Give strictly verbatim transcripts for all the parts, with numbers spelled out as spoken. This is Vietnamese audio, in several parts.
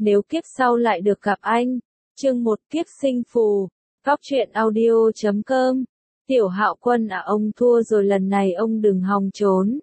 nếu kiếp sau lại được gặp anh. Chương một Kiếp sinh phù. Góc truyện audio chấm com. Tiểu Hạo Quân à, ông thua rồi, lần này ông đừng hòng trốn.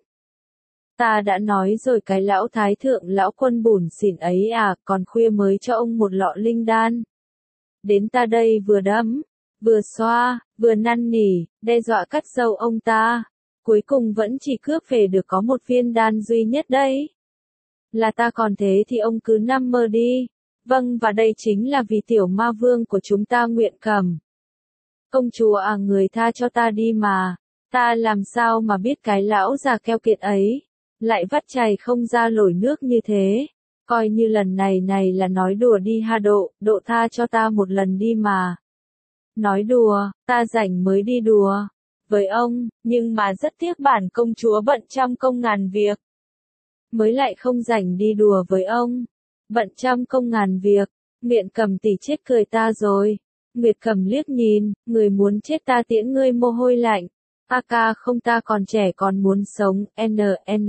Ta đã nói rồi, cái lão thái thượng lão quân bủn xỉn ấy à, còn khuya mới cho ông một lọ linh đan. Đến ta đây vừa đấm, vừa xoa, vừa năn nỉ, đe dọa cắt râu ông ta. Cuối cùng vẫn chỉ cướp về được có một viên đan duy nhất đấy. Là ta còn thế thì ông cứ nằm mơ đi. Vâng, và đây chính là vì tiểu ma vương của chúng ta nguyện cầm. Công chúa à, người tha cho ta đi mà. Ta làm sao mà biết cái lão già keo kiệt ấy lại vắt chày không ra lội nước như thế. Coi như lần này này là nói đùa đi ha, độ, độ tha cho ta một lần đi mà. Nói đùa, ta rảnh mới đi đùa với ông, nhưng mà rất tiếc bản công chúa bận trăm công ngàn việc. Mới lại không rảnh đi đùa với ông. Bận trăm công ngàn việc, Nguyệt Cầm tỷ chết cười ta rồi. Nguyệt Cầm liếc nhìn, người muốn chết ta tiễn ngươi mồ hôi lạnh. A ca không, ta còn trẻ còn muốn sống, n n.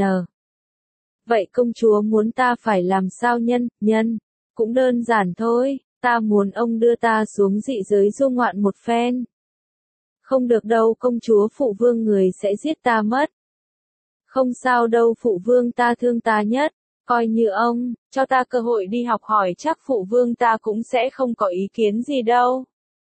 Vậy công chúa muốn ta phải làm sao nhân, nhân? Cũng đơn giản thôi, ta muốn ông đưa ta xuống dị giới du ngoạn một phen. Không được đâu công chúa, phụ vương người sẽ giết ta mất. Không sao đâu phụ vương ta thương ta nhất. Coi như ông cho ta cơ hội đi học hỏi, chắc phụ vương ta cũng sẽ không có ý kiến gì đâu.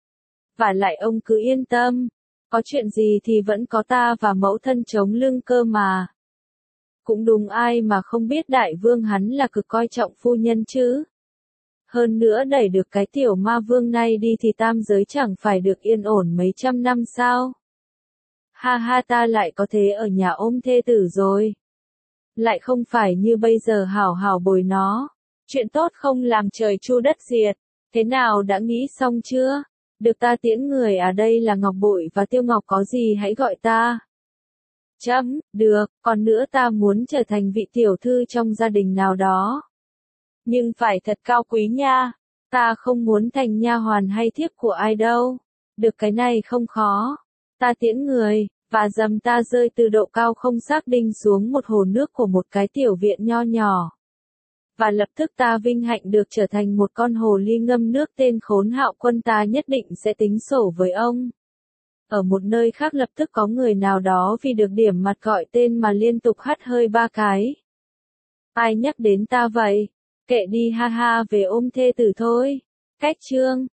Và lại ông cứ yên tâm, có chuyện gì thì vẫn có ta và mẫu thân chống lưng cơ mà. Cũng đúng, ai mà không biết đại vương hắn là cực coi trọng phu nhân chứ. Hơn nữa đẩy được cái tiểu ma vương này đi thì tam giới chẳng phải được yên ổn mấy trăm năm sao. Ha ha, ta lại có thể ở nhà ôm thê tử rồi. Lại không phải như bây giờ hảo hảo bồi nó. Chuyện tốt không làm trời chu đất diệt. Thế nào, đã nghĩ xong chưa? Được ta tiễn người à, đây là Ngọc Bội và Tiêu Ngọc, có gì hãy gọi ta. Chấm, được, còn nữa ta muốn trở thành vị tiểu thư trong gia đình nào đó. Nhưng phải thật cao quý nha. Ta không muốn thành nha hoàn hay thiếp của ai đâu. Được, cái này không khó. Ta tiễn người, và dầm ta rơi từ độ cao không xác định xuống một hồ nước của một cái tiểu viện nho nhỏ. Và lập tức ta vinh hạnh được trở thành một con hồ ly ngâm nước, tên Khốn Hạo Quân ta nhất định sẽ tính sổ với ông. Ở một nơi khác lập tức có người nào đó vì được điểm mặt gọi tên mà liên tục hắt hơi ba cái. Ai nhắc đến ta vậy? Kệ đi, ha ha, về ôm thê tử thôi. Cách chương.